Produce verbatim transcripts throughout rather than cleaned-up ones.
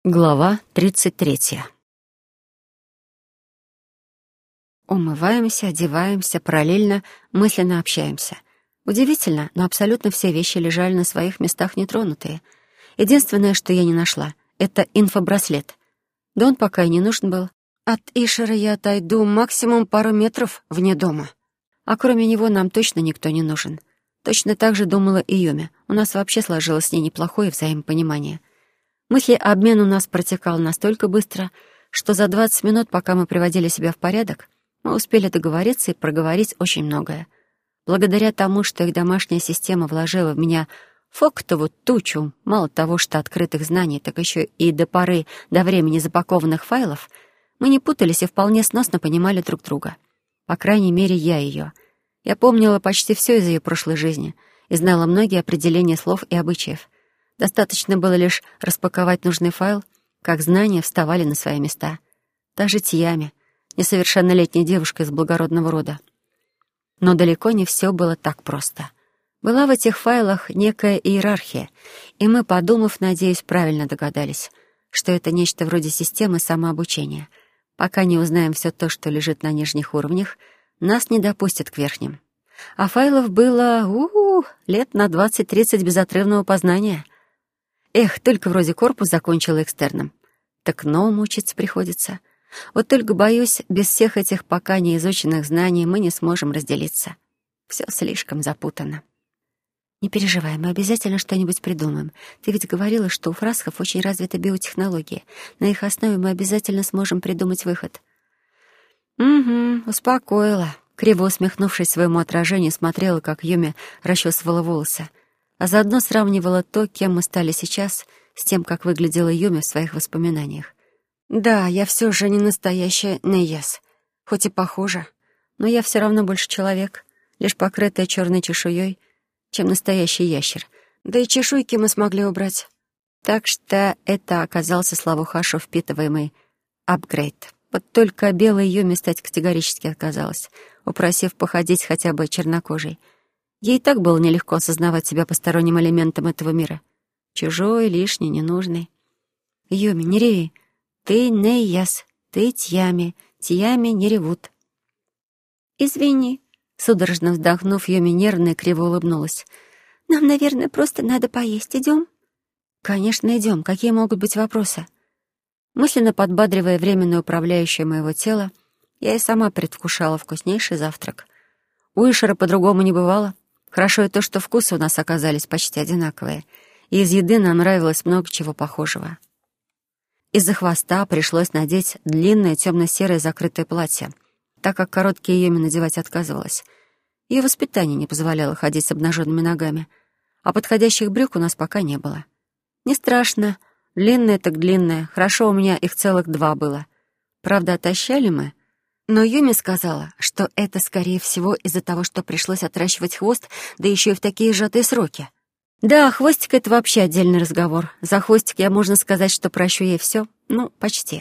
Глава тридцать третья. Умываемся, одеваемся, параллельно мысленно общаемся. Удивительно, но абсолютно все вещи лежали на своих местах нетронутые. Единственное, что я не нашла, — это инфобраслет. Да он пока и не нужен был. От Ишера я отойду максимум пару метров вне дома. А кроме него нам точно никто не нужен. Точно так же думала и Юми. У нас вообще сложилось с ней неплохое взаимопонимание. Мыслеобмен у нас протекал настолько быстро, что за двадцать минут, пока мы приводили себя в порядок, мы успели договориться и проговорить очень многое. Благодаря тому, что их домашняя система вложила в меня фоктову тучу, мало того, что открытых знаний, так еще и до поры, до времени запакованных файлов, мы не путались и вполне сносно понимали друг друга. По крайней мере, я ее. Я помнила почти все из ее прошлой жизни и знала многие определения слов и обычаев. Достаточно было лишь распаковать нужный файл, как знания вставали на свои места. Даже Тьями, несовершеннолетняя девушка из благородного рода. Но далеко не все было так просто. Была в этих файлах некая иерархия, и мы, подумав, надеюсь, правильно догадались, что это нечто вроде системы самообучения. Пока не узнаем все то, что лежит на нижних уровнях, нас не допустят к верхним. А файлов было, у-у, лет на двадцать-тридцать безотрывного познания. Эх, только вроде корпус закончила экстерном. Так новому учиться приходится. Вот только, боюсь, без всех этих пока не изученных знаний мы не сможем разделиться. Все слишком запутано. Не переживай, мы обязательно что-нибудь придумаем. Ты ведь говорила, что у фрасхов очень развита биотехнология. На их основе мы обязательно сможем придумать выход. Угу, успокоила. Криво усмехнувшись своему отражению, смотрела, как Юми расчесывала волосы, а заодно сравнивала то, кем мы стали сейчас, с тем, как выглядела Юми в своих воспоминаниях. Да, я все же не настоящая Нейяс, хоть и похожа, но я все равно больше человек, лишь покрытая черной чешуей, чем настоящий ящер. Да и чешуйки мы смогли убрать. Так что это оказался, слава Хашу, впитываемый апгрейд. Вот только белой Юми стать категорически отказалась, упросив походить хотя бы чернокожей. Ей и так было нелегко осознавать себя посторонним элементом этого мира. Чужой, лишний, ненужный. Юми, не реви. Ты Нейяс, ты Тьями. Тьями не ревут. Извини. Судорожно вздохнув, Юми нервно и криво улыбнулась. Нам, наверное, просто надо поесть. Идем? Конечно, идем. Какие могут быть вопросы? Мысленно подбадривая временную управляющую моего тела, я и сама предвкушала вкуснейший завтрак. У Ишера по-другому не бывало. Хорошо и то, что вкусы у нас оказались почти одинаковые, и из еды нам нравилось много чего похожего. Из-за хвоста пришлось надеть длинное темно-серое закрытое платье, так как короткие Юми надевать отказывалась. Ее воспитание не позволяло ходить с обнаженными ногами, а подходящих брюк у нас пока не было. Не страшно, длинное так длинное, хорошо, у меня их целых два было. Правда, отощали мы, но Юми сказала, что это, скорее всего, из-за того, что пришлось отращивать хвост, да еще и в такие сжатые сроки. Да, хвостик — это вообще отдельный разговор. За хвостик я, можно сказать, что прощу ей все. Ну, почти.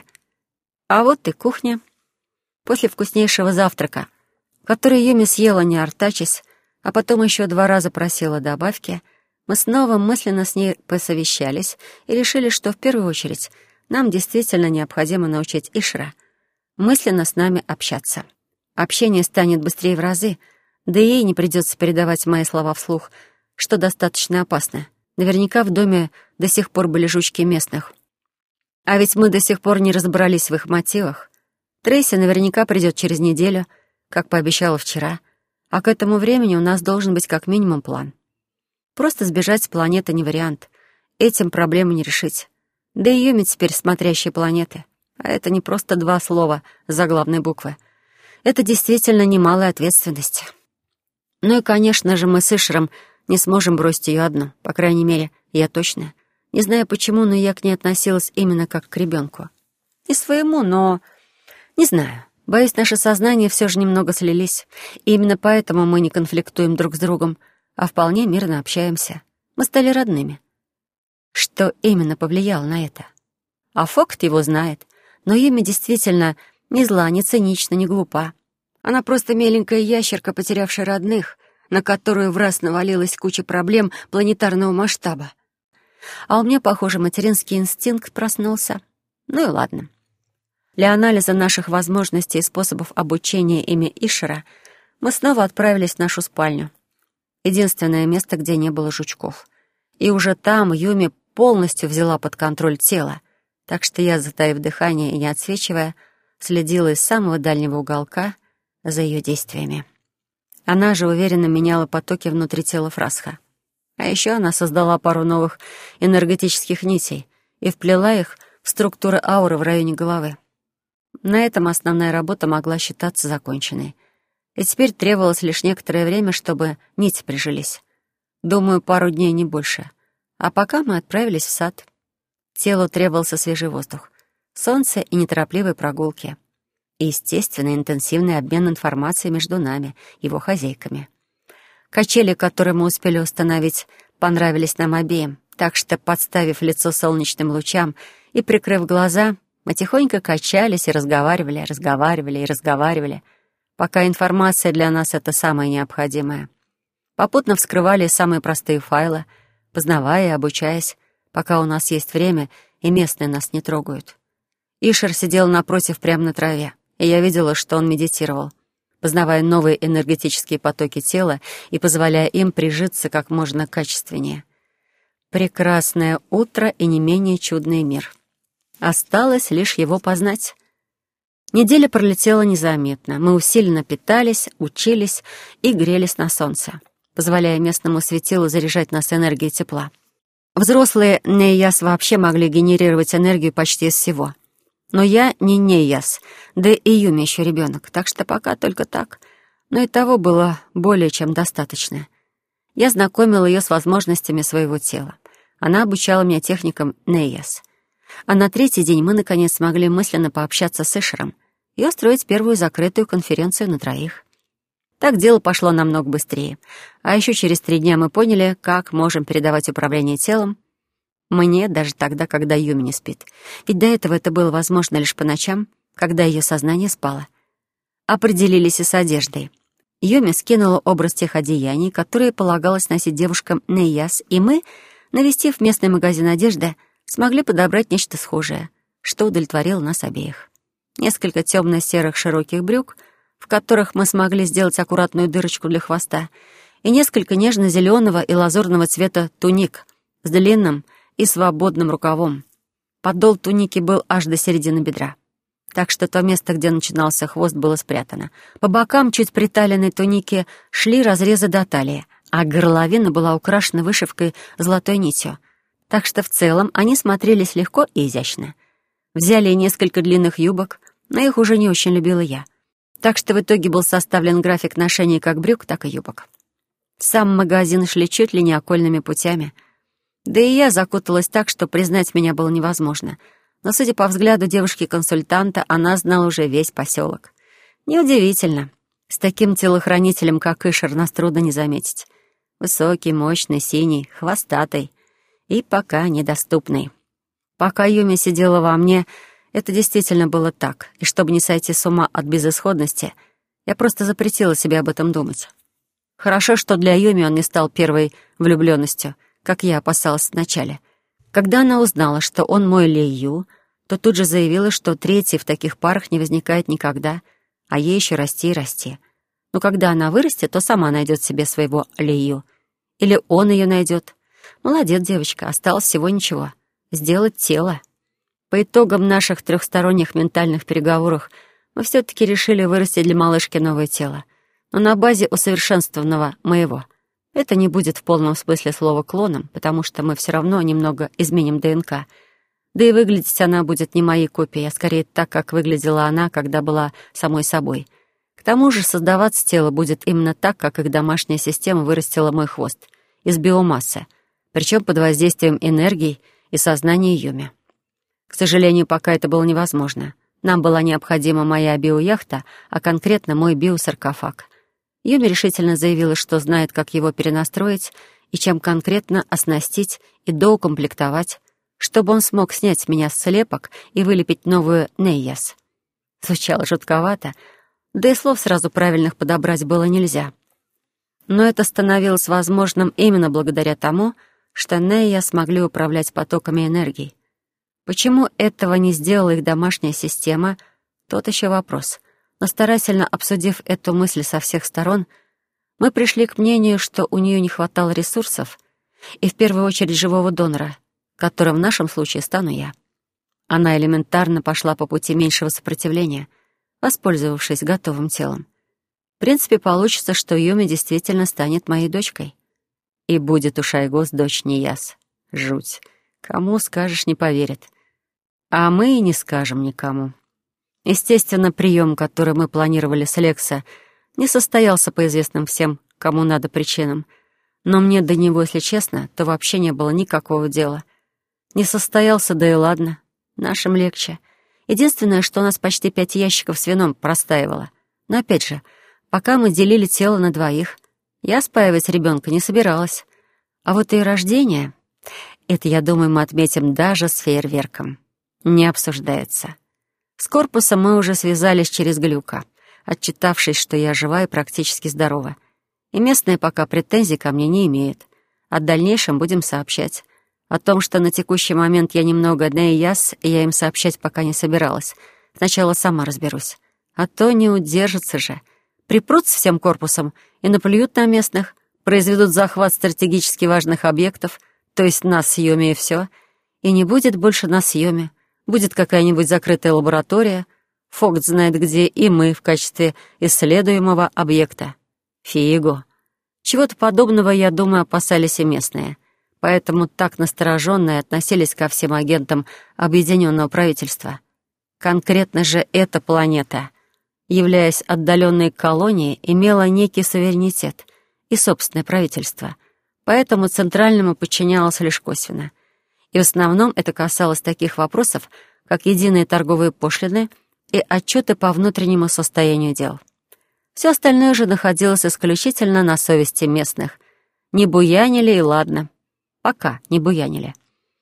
А вот и кухня. После вкуснейшего завтрака, который Юми съела, не артачась, а потом еще два раза просила добавки, мы снова мысленно с ней посовещались и решили, что в первую очередь нам действительно необходимо научить Ишера мысленно с нами общаться. Общение станет быстрее в разы, да и ей не придется передавать мои слова вслух, что достаточно опасно. Наверняка в доме до сих пор были жучки местных. А ведь мы до сих пор не разобрались в их мотивах. Трейси наверняка придет через неделю, как пообещала вчера, а к этому времени у нас должен быть как минимум план. Просто сбежать с планеты не вариант. Этим проблему не решить. Да и Юми теперь смотрящие планеты. А это не просто два слова заглавной буквы. Это действительно немалая ответственность. Ну и, конечно же, мы с Ишером не сможем бросить ее одну. По крайней мере, я точно. Не знаю почему, но я к ней относилась именно как к ребенку. Не своему, но... Не знаю. Боюсь, наши сознания все же немного слились. И именно поэтому мы не конфликтуем друг с другом, а вполне мирно общаемся. Мы стали родными. Что именно повлияло на это? А Фокт его знает. Но Юми действительно не зла, не цинична, не глупа. Она просто меленькая ящерка, потерявшая родных, на которую в раз навалилась куча проблем планетарного масштаба. А у меня, похоже, материнский инстинкт проснулся. Ну и ладно. Для анализа наших возможностей и способов обучения ими Ишера мы снова отправились в нашу спальню. Единственное место, где не было жучков. И уже там Юми полностью взяла под контроль тело, так что я, затаив дыхание и не отсвечивая, следила из самого дальнего уголка за ее действиями. Она же уверенно меняла потоки внутри тела Фрасха. А еще она создала пару новых энергетических нитей и вплела их в структуры ауры в районе головы. На этом основная работа могла считаться законченной. И теперь требовалось лишь некоторое время, чтобы нити прижились. Думаю, пару дней, не больше. А пока мы отправились в сад. Телу требовался свежий воздух, солнце и неторопливые прогулки. И, естественно, интенсивный обмен информацией между нами, его хозяйками. Качели, которые мы успели установить, понравились нам обеим, так что, подставив лицо солнечным лучам и прикрыв глаза, мы тихонько качались и разговаривали, разговаривали и разговаривали, пока информация для нас — это самое необходимое. Попутно вскрывали самые простые файлы, познавая и обучаясь, пока у нас есть время и местные нас не трогают. Ишер сидел напротив прямо на траве, и я видела, что он медитировал, познавая новые энергетические потоки тела и позволяя им прижиться как можно качественнее. Прекрасное утро и не менее чудный мир. Осталось лишь его познать. Неделя пролетела незаметно. Мы усиленно питались, учились и грелись на солнце, позволяя местному светилу заряжать нас энергией тепла. Взрослые Нейяс вообще могли генерировать энергию почти из всего. Но я не Нейяс, да и Юми еще ребенок, так что пока только так. Но и того было более чем достаточно. Я знакомила ее с возможностями своего тела. Она обучала меня техникам Нейяс. А на третий день мы, наконец, смогли мысленно пообщаться с Ишером и устроить первую закрытую конференцию на троих. Так дело пошло намного быстрее. А еще через три дня мы поняли, как можем передавать управление телом мне даже тогда, когда Юми не спит. Ведь до этого это было возможно лишь по ночам, когда ее сознание спало. Определились и с одеждой. Юми скинула образ тех одеяний, которые полагалось носить девушкам Нейяс, и мы, навестив местный магазин одежды, смогли подобрать нечто схожее, что удовлетворило нас обеих. Несколько темно-серых широких брюк, в которых мы смогли сделать аккуратную дырочку для хвоста, и несколько нежно-зеленого и лазурного цвета туник с длинным и свободным рукавом. Подол туники был аж до середины бедра, так что то место, где начинался хвост, было спрятано. По бокам чуть приталенной туники шли разрезы до талии, а горловина была украшена вышивкой золотой нитью, так что в целом они смотрелись легко и изящно. Взяли и несколько длинных юбок, но их уже не очень любила я, так что в итоге был составлен график ношения как брюк, так и юбок. В сам магазин шли чуть ли не окольными путями. Да и я закуталась так, что признать меня было невозможно. Но, судя по взгляду девушки-консультанта, она знала уже весь поселок. Неудивительно. С таким телохранителем, как Ишер, нас трудно не заметить. Высокий, мощный, синий, хвостатый и пока недоступный. Пока Юми сидела во мне, это действительно было так. И чтобы не сойти с ума от безысходности, я просто запретила себе об этом думать. Хорошо, что для Юми он не стал первой влюбленностью, как я опасалась вначале. Когда она узнала, что он мой Лейю, то тут же заявила, что третий в таких парах не возникает никогда, а ей еще расти и расти. Но когда она вырастет, то сама найдет себе своего Лейю. Или он ее найдет. Молодец, девочка, осталось всего ничего. Сделать тело. По итогам наших трехсторонних ментальных переговоров мы все-таки решили вырастить для малышки новое тело, но на базе усовершенствованного моего. Это не будет в полном смысле слова клоном, потому что мы все равно немного изменим ДНК. Да и выглядеть она будет не моей копией, а скорее так, как выглядела она, когда была самой собой. К тому же создаваться тело будет именно так, как их домашняя система вырастила мой хвост, из биомассы, причем под воздействием энергии и сознания Юми. К сожалению, пока это было невозможно. Нам была необходима моя биояхта, а конкретно мой биосаркофаг. Юми решительно заявила, что знает, как его перенастроить и чем конкретно оснастить и доукомплектовать, чтобы он смог снять с меня слепок и вылепить новую Нейяс. Звучало жутковато, да и слов сразу правильных подобрать было нельзя. Но это становилось возможным именно благодаря тому, что Нея смогли управлять потоками энергии. Почему этого не сделала их домашняя система, тот еще вопрос. Но старательно обсудив эту мысль со всех сторон, мы пришли к мнению, что у нее не хватало ресурсов, и в первую очередь живого донора, которым в нашем случае стану я. Она элементарно пошла по пути меньшего сопротивления, воспользовавшись готовым телом. В принципе, получится, что Юми действительно станет моей дочкой. И будет у Шайгос дочь Нияс. Жуть. Кому скажешь, не поверит. А мы и не скажем никому. Естественно, прием, который мы планировали с Лекса, не состоялся по известным всем, кому надо, причинам. Но мне до него, если честно, то вообще не было никакого дела. Не состоялся, да и ладно. Нашим легче. Единственное, что у нас почти пять ящиков с вином простаивало. Но опять же, пока мы делили тело на двоих, я спаивать ребенка не собиралась. А вот и рождение, это, я думаю, мы отметим даже с фейерверком. Не обсуждается. С корпусом мы уже связались через глюка, отчитавшись, что я жива и практически здорова. И местные пока претензий ко мне не имеют. О дальнейшем будем сообщать. О том, что на текущий момент я немного одна и яс, и я им сообщать пока не собиралась. Сначала сама разберусь. А то не удержится же. Припрутся всем корпусом и наплюют на местных, произведут захват стратегически важных объектов, то есть нас с Йоми и все. И не будет больше нас с Йоми. Будет какая-нибудь закрытая лаборатория. Фокт знает где, и мы в качестве исследуемого объекта. Фиго. Чего-то подобного, я думаю, опасались и местные. Поэтому так настороженно и относились ко всем агентам Объединенного правительства. Конкретно же эта планета, являясь отдаленной колонией, имела некий суверенитет и собственное правительство, поэтому центральному подчинялось лишь косвенно. И в основном это касалось таких вопросов, как единые торговые пошлины и отчеты по внутреннему состоянию дел. Все остальное же находилось исключительно на совести местных. Не буянили и ладно. Пока не буянили.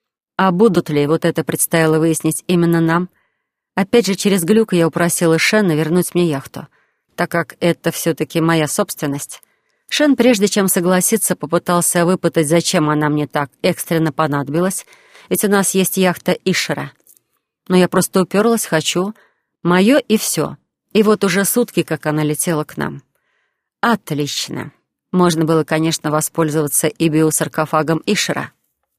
А будут ли, вот это предстояло выяснить именно нам? Опять же, через глюк я упросила Шена вернуть мне яхту, так как это все-таки моя собственность. Шен, прежде чем согласиться, попытался выпытать, зачем она мне так экстренно понадобилась, ведь у нас есть яхта Ишера. Но я просто уперлась, хочу. Мое и все. И вот уже сутки, как она летела к нам. Отлично. Можно было, конечно, воспользоваться и биосаркофагом Ишера.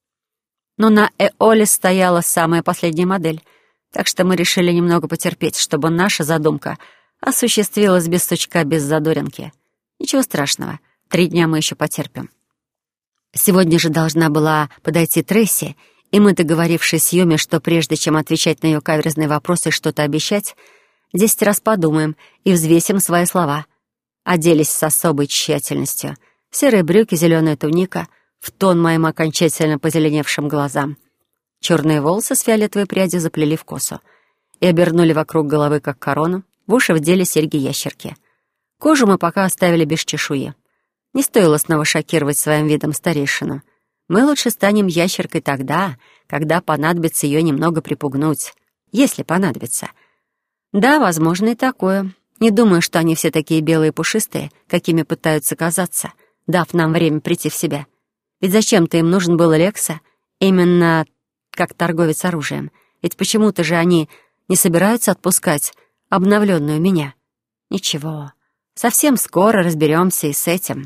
Но на Эоле стояла самая последняя модель, так что мы решили немного потерпеть, чтобы наша задумка осуществилась без сучка, без задоринки. Ничего страшного, три дня мы еще потерпим. Сегодня же должна была подойти Трейси, и мы, договорившись с Юми, что прежде чем отвечать на ее каверзные вопросы и что-то обещать, десять раз подумаем и взвесим свои слова. Оделись с особой тщательностью. Серые брюки, зеленая туника, в тон моим окончательно позеленевшим глазам. Черные волосы с фиолетовой прядью заплели в косу и обернули вокруг головы, как корону, в уши вдели серьги-ящерки. Кожу мы пока оставили без чешуи. Не стоило снова шокировать своим видом старейшину. Мы лучше станем ящеркой тогда, когда понадобится ее немного припугнуть. Если понадобится. Да, возможно и такое. Не думаю, что они все такие белые и пушистые, какими пытаются казаться, дав нам время прийти в себя. Ведь зачем-то им нужен был Лекса, именно как торговец оружием. Ведь почему-то же они не собираются отпускать обновленную меня. Ничего, совсем скоро разберемся и с этим.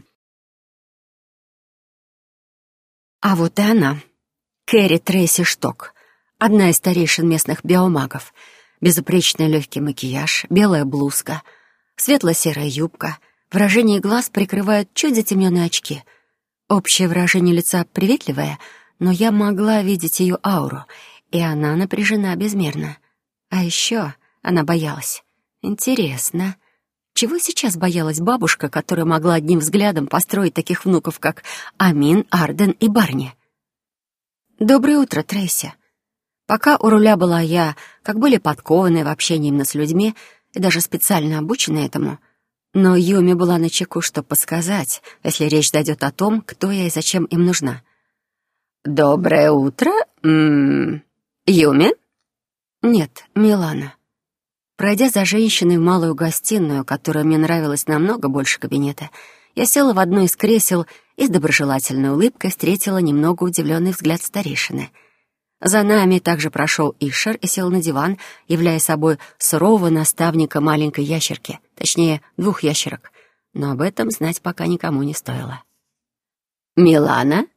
А вот и она, Кэрри Трейси Шток, одна из старейшин местных биомагов. Безупречный легкий макияж, белая блузка, светло-серая юбка, выражение глаз прикрывают чуть затемненные очки. Общее выражение лица приветливое, но я могла видеть ее ауру, и она напряжена безмерно. А еще она боялась. Интересно, чего сейчас боялась бабушка, которая могла одним взглядом построить таких внуков, как Амин, Арден и Барни? «Доброе утро, Трейси». Пока у руля была я, как более подкованная в общении именно с людьми и даже специально обученная этому, но Юми была начеку, чтобы подсказать, если речь дойдет о том, кто я и зачем им нужна. «Доброе утро, м-м, Юми?» «Нет, Милана». Пройдя за женщиной в малую гостиную, которая мне нравилась намного больше кабинета, я села в одно из кресел и с доброжелательной улыбкой встретила немного удивленный взгляд старейшины. За нами также прошел Ишар и сел на диван, являя собой сурового наставника маленькой ящерки, точнее, двух ящерок, но об этом знать пока никому не стоило. «Милана?»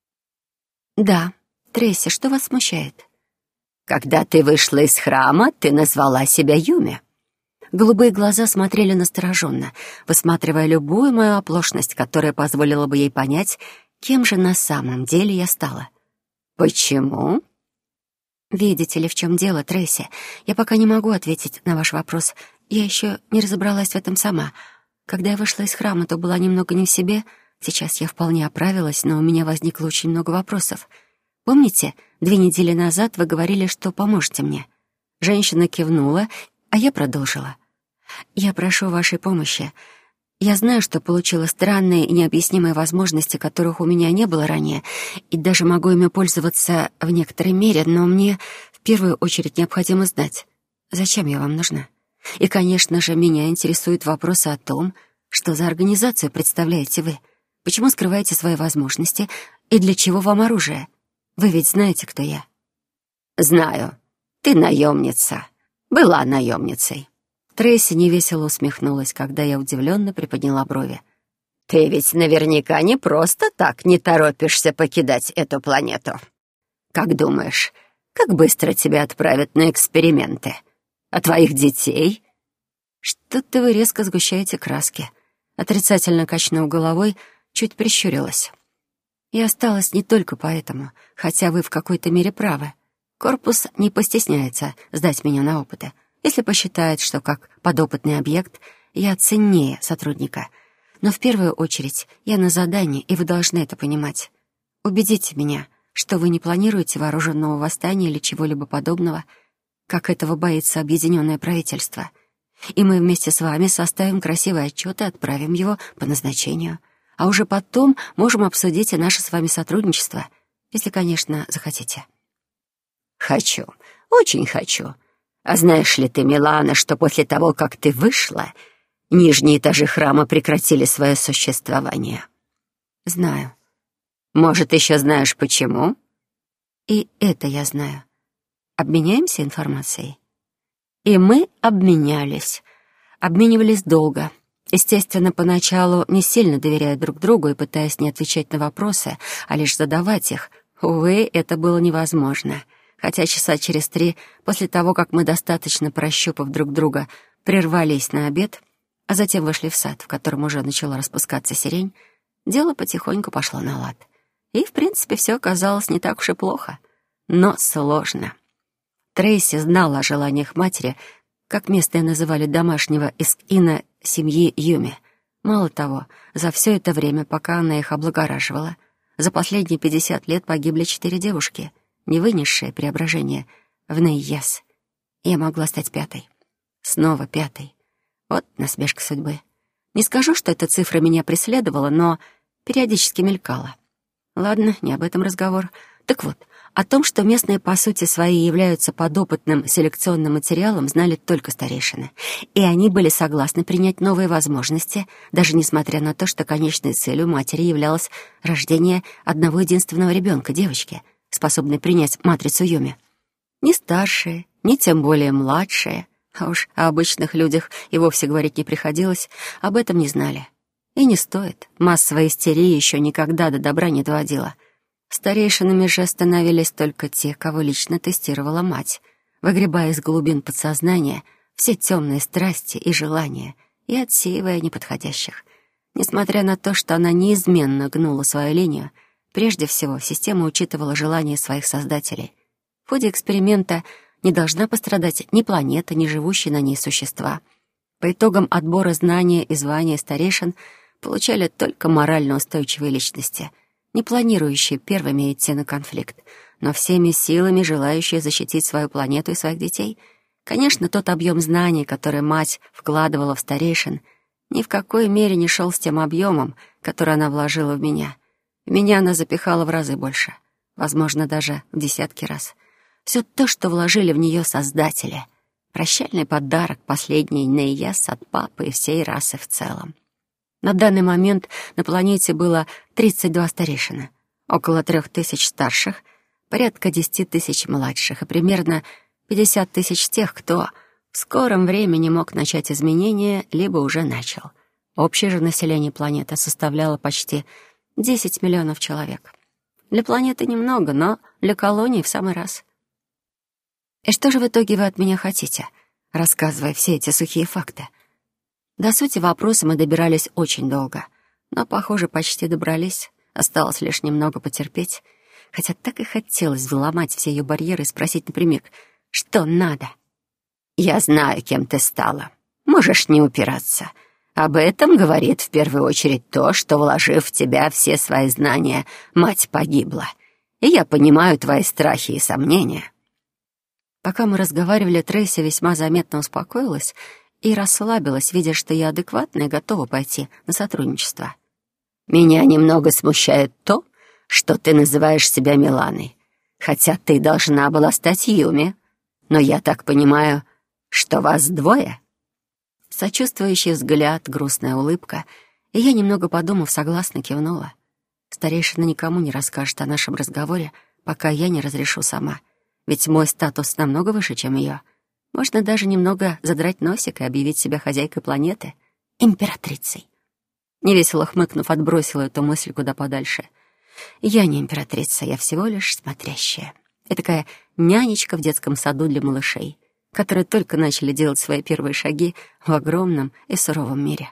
«Да. Трейси, что вас смущает?» «Когда ты вышла из храма, ты назвала себя Юми». Голубые глаза смотрели настороженно, высматривая любую мою оплошность, которая позволила бы ей понять, кем же на самом деле я стала. «Почему?» «Видите ли, в чем дело, Трейси? Я пока не могу ответить на ваш вопрос. Я еще не разобралась в этом сама. Когда я вышла из храма, то была немного не в себе. Сейчас я вполне оправилась, но у меня возникло очень много вопросов. Помните, две недели назад вы говорили, что поможете мне?» Женщина кивнула, а я продолжила. «Я прошу вашей помощи. Я знаю, что получила странные и необъяснимые возможности, которых у меня не было ранее, и даже могу ими пользоваться в некоторой мере, но мне в первую очередь необходимо знать, зачем я вам нужна. И, конечно же, меня интересуют вопросы о том, что за организацию представляете вы, почему скрываете свои возможности и для чего вам оружие. Вы ведь знаете, кто я?» «Знаю. Ты наемница. Была наемницей». Трейси невесело усмехнулась, когда я удивленно приподняла брови. «Ты ведь наверняка не просто так не торопишься покидать эту планету. Как думаешь, как быстро тебя отправят на эксперименты? А твоих детей?» «Что-то вы резко сгущаете краски». Отрицательно качнув головой, чуть прищурилась. «Я осталась не только поэтому, хотя вы в какой-то мере правы. Корпус не постесняется сдать меня на опыты, если посчитает, что как подопытный объект я ценнее сотрудника. Но в первую очередь я на задании, и вы должны это понимать. Убедите меня, что вы не планируете вооруженного восстания или чего-либо подобного, как этого боится объединенное правительство. И мы вместе с вами составим красивый отчет и отправим его по назначению. А уже потом можем обсудить и наше с вами сотрудничество, если, конечно, захотите». «Хочу, очень хочу. А знаешь ли ты, Милана, что после того, как ты вышла, нижние этажи храма прекратили свое существование?» «Знаю». «Может, еще знаешь, почему?» «И это я знаю. Обменяемся информацией?» И мы обменялись. Обменивались долго. Естественно, поначалу не сильно доверяя друг другу и пытаясь не отвечать на вопросы, а лишь задавать их. Увы, это было невозможно. Хотя часа через три, после того, как мы, достаточно прощупав друг друга, прервались на обед, а затем вышли в сад, в котором уже начала распускаться сирень, дело потихоньку пошло на лад. И, в принципе, все оказалось не так уж и плохо, но сложно. Трейси знала о желаниях матери, как местные называли домашнего эскина семьи Юми. Мало того, за все это время, пока она их облагораживала, за последние пятьдесят лет погибли четыре девушки, не вынесшие преображение в Нейяс. Я могла стать пятой. Снова пятой. Вот насмешка судьбы. Не скажу, что эта цифра меня преследовала, но периодически мелькала. Ладно, не об этом разговор. Так вот, о том, что местные по сути своей являются подопытным селекционным материалом, знали только старейшины. И они были согласны принять новые возможности, даже несмотря на то, что конечной целью матери являлось рождение одного единственного ребенка, девочки, способной принять матрицу Юми. Ни старшие, ни тем более младшие, а уж о обычных людях и вовсе говорить не приходилось, об этом не знали. И не стоит. Массовая истерия еще никогда до добра не доводила. Старейшинами же становились только те, кого лично тестировала мать, выгребая из глубин подсознания все темные страсти и желания и отсеивая неподходящих. Несмотря на то, что она неизменно гнула свою линию, прежде всего система учитывала желания своих создателей. В ходе эксперимента не должна пострадать ни планета, ни живущие на ней существа. По итогам отбора знания и звания старейшин получали только морально устойчивые личности, не планирующие первыми идти на конфликт, но всеми силами желающие защитить свою планету и своих детей. Конечно, тот объем знаний, который мать вкладывала в старейшин, ни в какой мере не шел с тем объемом, который она вложила в меня. В меня она запихала в разы больше, возможно, даже в десятки раз. Все то, что вложили в нее создатели. Прощальный подарок последний Нейяс от папы и всей расы в целом. На данный момент на планете было тридцать два старейшины, около трех тысяч старших, порядка десяти тысяч младших и примерно пятьдесят тысяч тех, кто в скором времени мог начать изменения, либо уже начал. Общее же население планеты составляло почти десять миллионов человек. Для планеты немного, но для колонии в самый раз. И что же в итоге вы от меня хотите, рассказывая все эти сухие факты? До сути вопроса мы добирались очень долго, но, похоже, почти добрались. Осталось лишь немного потерпеть, хотя так и хотелось взломать все ее барьеры и спросить напрямик, что надо. «Я знаю, кем ты стала. Можешь не упираться. Об этом говорит в первую очередь то, что, вложив в тебя все свои знания, мать погибла. И я понимаю твои страхи и сомнения». Пока мы разговаривали, Трейси весьма заметно успокоилась и расслабилась, видя, что я адекватна и готова пойти на сотрудничество. «Меня немного смущает то, что ты называешь себя Миланой, хотя ты должна была стать Юми. Но я так понимаю, что вас двое?» Сочувствующий взгляд, грустная улыбка, и я, немного подумав, согласно кивнула. Старейшина никому не расскажет о нашем разговоре, пока я не разрешу сама, ведь мой статус намного выше, чем ее. Можно даже немного задрать носик и объявить себя хозяйкой планеты, императрицей. Невесело хмыкнув, отбросила эту мысль куда подальше. Я не императрица, я всего лишь смотрящая. Я такая нянечка в детском саду для малышей, которые только начали делать свои первые шаги в огромном и суровом мире.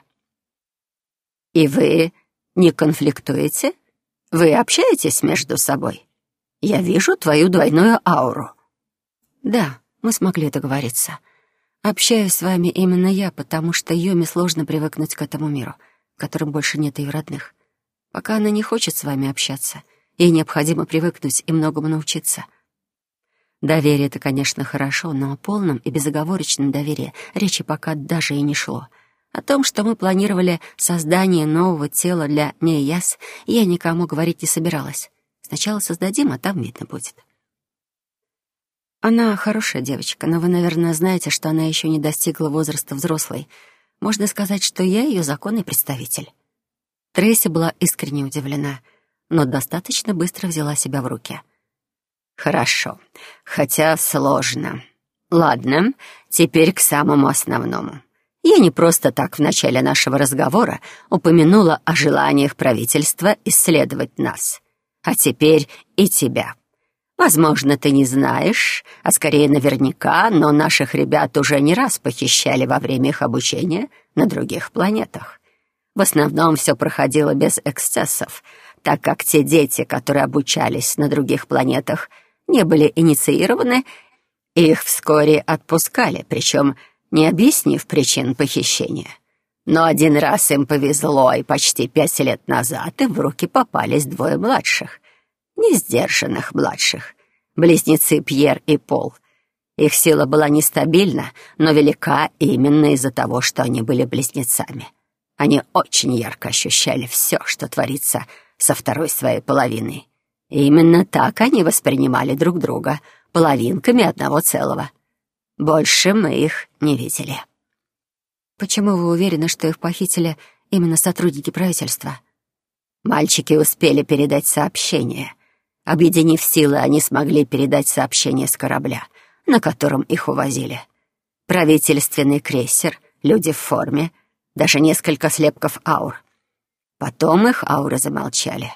«И вы не конфликтуете? Вы общаетесь между собой? Я вижу твою двойную ауру». «Да, мы смогли договориться. Общаюсь с вами именно я, потому что Юми сложно привыкнуть к этому миру, в котором больше нет ее родных. Пока она не хочет с вами общаться, ей необходимо привыкнуть и многому научиться. Доверие — это, конечно, хорошо, но о полном и безоговорочном доверии речи пока даже и не шло. О том, что мы планировали создание нового тела для Мейяс, я никому говорить не собиралась. Сначала создадим, а там видно будет. Она хорошая девочка, но вы, наверное, знаете, что она еще не достигла возраста взрослой. Можно сказать, что я ее законный представитель». Трейси была искренне удивлена, но достаточно быстро взяла себя в руки. «Хорошо, хотя сложно. Ладно, теперь к самому основному. Я не просто так в начале нашего разговора упомянула о желаниях правительства исследовать нас, а теперь и тебя. Возможно, ты не знаешь, а скорее наверняка, но наших ребят уже не раз похищали во время их обучения на других планетах. В основном все проходило без эксцессов, так как те дети, которые обучались на других планетах, не были инициированы, и их вскоре отпускали, причем не объяснив причин похищения. Но один раз им повезло, и почти пять лет назад им в руки попались двое младших, несдержанных младших, близнецы Пьер и Пол. Их сила была нестабильна, но велика именно из-за того, что они были близнецами. Они очень ярко ощущали все, что творится со второй своей половиной. И именно так они воспринимали друг друга, половинками одного целого. Больше мы их не видели. Почему вы уверены, что их похитили именно сотрудники правительства? Мальчики успели передать сообщение. Объединив силы, они смогли передать сообщение с корабля, на котором их увозили. Правительственный крейсер, люди в форме, даже несколько слепков аур. Потом их ауры замолчали.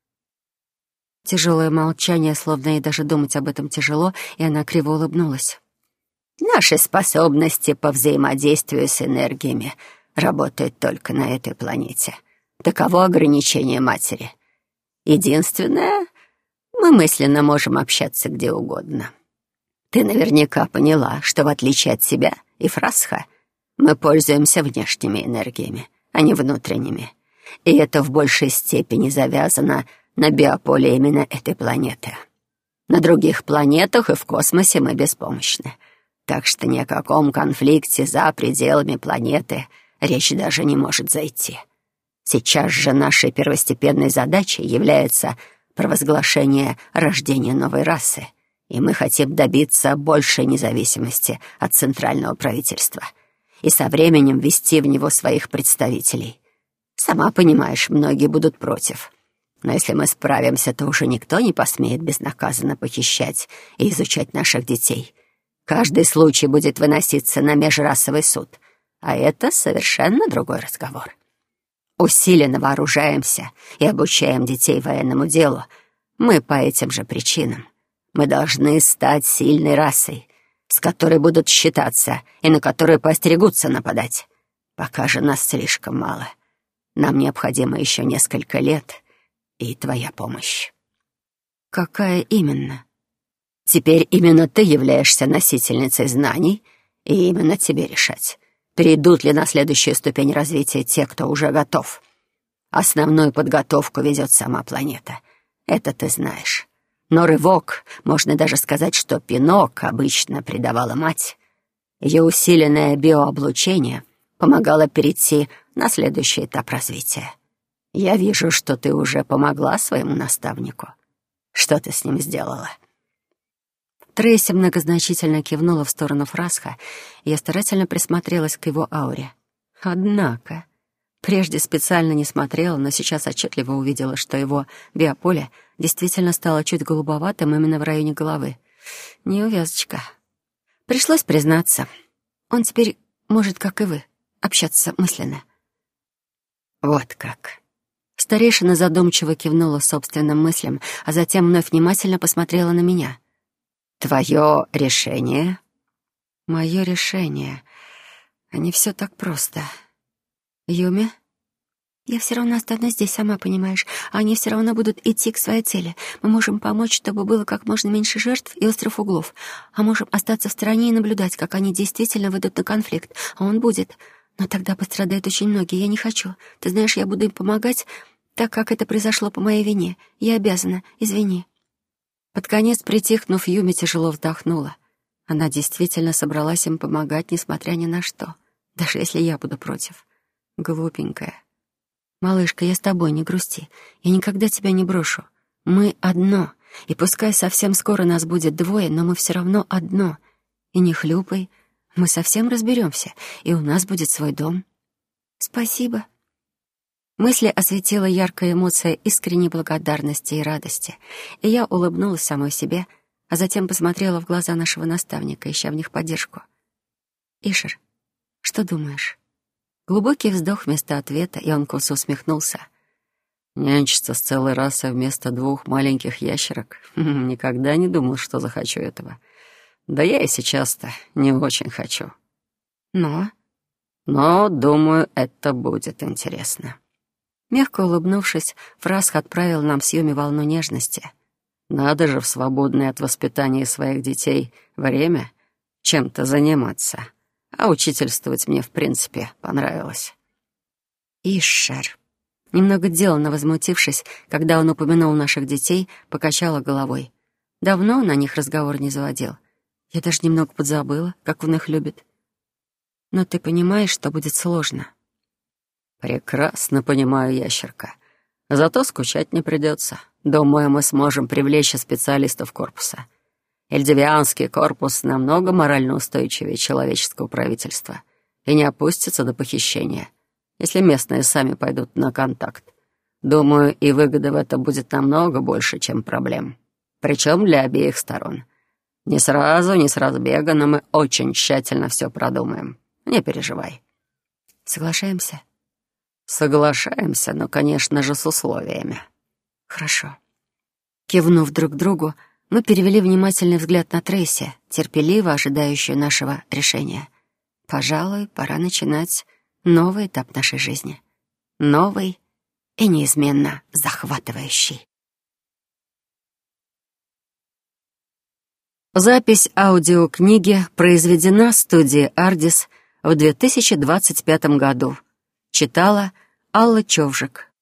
Тяжелое молчание, словно ей даже думать об этом тяжело, и она криво улыбнулась. Наши способности по взаимодействию с энергиями работают только на этой планете. Таково ограничение матери. Единственное, мы мысленно можем общаться где угодно. Ты наверняка поняла, что в отличие от себя и Фрасха, мы пользуемся внешними энергиями, а не внутренними. И это в большей степени завязано на биополе именно этой планеты. На других планетах и в космосе мы беспомощны. Так что ни о каком конфликте за пределами планеты речь даже не может зайти. Сейчас же нашей первостепенной задачей является провозглашение рождения новой расы, и мы хотим добиться большей независимости от центрального правительства и со временем ввести в него своих представителей. Сама понимаешь, многие будут против. Но если мы справимся, то уже никто не посмеет безнаказанно похищать и изучать наших детей. Каждый случай будет выноситься на межрасовый суд, а это совершенно другой разговор. Усиленно вооружаемся и обучаем детей военному делу. Мы по этим же причинам. Мы должны стать сильной расой, с которой будут считаться и на которую поостерегутся нападать. Пока же нас слишком мало. Нам необходимо еще несколько лет и твоя помощь. Какая именно? Теперь именно ты являешься носительницей знаний, и именно тебе решать, перейдут ли на следующую ступень развития те, кто уже готов. Основную подготовку ведет сама планета. Это ты знаешь. Но рывок, можно даже сказать, что пинок обычно придавала мать. Ее усиленное биооблучение помогало перейти на следующий этап развития. Я вижу, что ты уже помогла своему наставнику. Что ты с ним сделала?» Трейси многозначительно кивнула в сторону Фрасха, и я старательно присмотрелась к его ауре. Однако, прежде специально не смотрела, но сейчас отчетливо увидела, что его биополе действительно стало чуть голубоватым именно в районе головы. Неувязочка. Пришлось признаться, он теперь может, как и вы, общаться мысленно. «Вот как». Старейшина задумчиво кивнула собственным мыслям, а затем вновь внимательно посмотрела на меня. «Твое решение?» «Мое решение. А не все так просто. Юми?» «Я все равно останусь здесь, сама понимаешь. Они все равно будут идти к своей цели. Мы можем помочь, чтобы было как можно меньше жертв и острых углов. А можем остаться в стороне и наблюдать, как они действительно выйдут на конфликт. А он будет. Но тогда пострадают очень многие. Я не хочу. Ты знаешь, я буду им помогать, так как это произошло по моей вине. Я обязана. Извини». Под конец, притихнув, Юми тяжело вздохнула. Она действительно собралась им помогать, несмотря ни на что. Даже если я буду против. Глупенькая. «Малышка, я с тобой, не грусти. Я никогда тебя не брошу. Мы одно. И пускай совсем скоро нас будет двое, но мы все равно одно. И не хлюпай. Мы совсем разберемся, и у нас будет свой дом». «Спасибо». Мысли осветила яркая эмоция искренней благодарности и радости, и я улыбнулась самой себе, а затем посмотрела в глаза нашего наставника, ища в них поддержку. «Ишер, что думаешь?» Глубокий вздох вместо ответа, и он косо усмехнулся. «Нянчиться с целой расой вместо двух маленьких ящерок? Никогда не думал, что захочу этого. Да я и сейчас-то не очень хочу. Но? Но, думаю, это будет интересно». Мягко улыбнувшись, Фрасх отправил нам с Юми волну нежности. «Надо же в свободное от воспитания своих детей время чем-то заниматься. А учительствовать мне, в принципе, понравилось». «Ишер». Немного деланно возмутившись, когда он упомянул наших детей, покачала головой. Давно он о них разговор не заводил. Я даже немного подзабыла, как он их любит. Но ты понимаешь, что будет сложно. «Прекрасно понимаю, ящерка. Зато скучать не придется. Думаю, мы сможем привлечь специалистов корпуса. Эльдивианский корпус намного морально устойчивее человеческого правительства и не опустится до похищения, если местные сами пойдут на контакт. Думаю, и выгода в этом будет намного больше, чем проблем. Причем для обеих сторон. Не сразу, не с разбега, но мы очень тщательно все продумаем. Не переживай». «Соглашаемся?» «Соглашаемся, но, конечно же, с условиями». «Хорошо». Кивнув друг другу, мы перевели внимательный взгляд на Трейси, терпеливо ожидающую нашего решения. Пожалуй, пора начинать новый этап нашей жизни. Новый и неизменно захватывающий. Запись аудиокниги произведена студией «Ардис» в две тысячи двадцать пятом году. Читала Алла Човжик.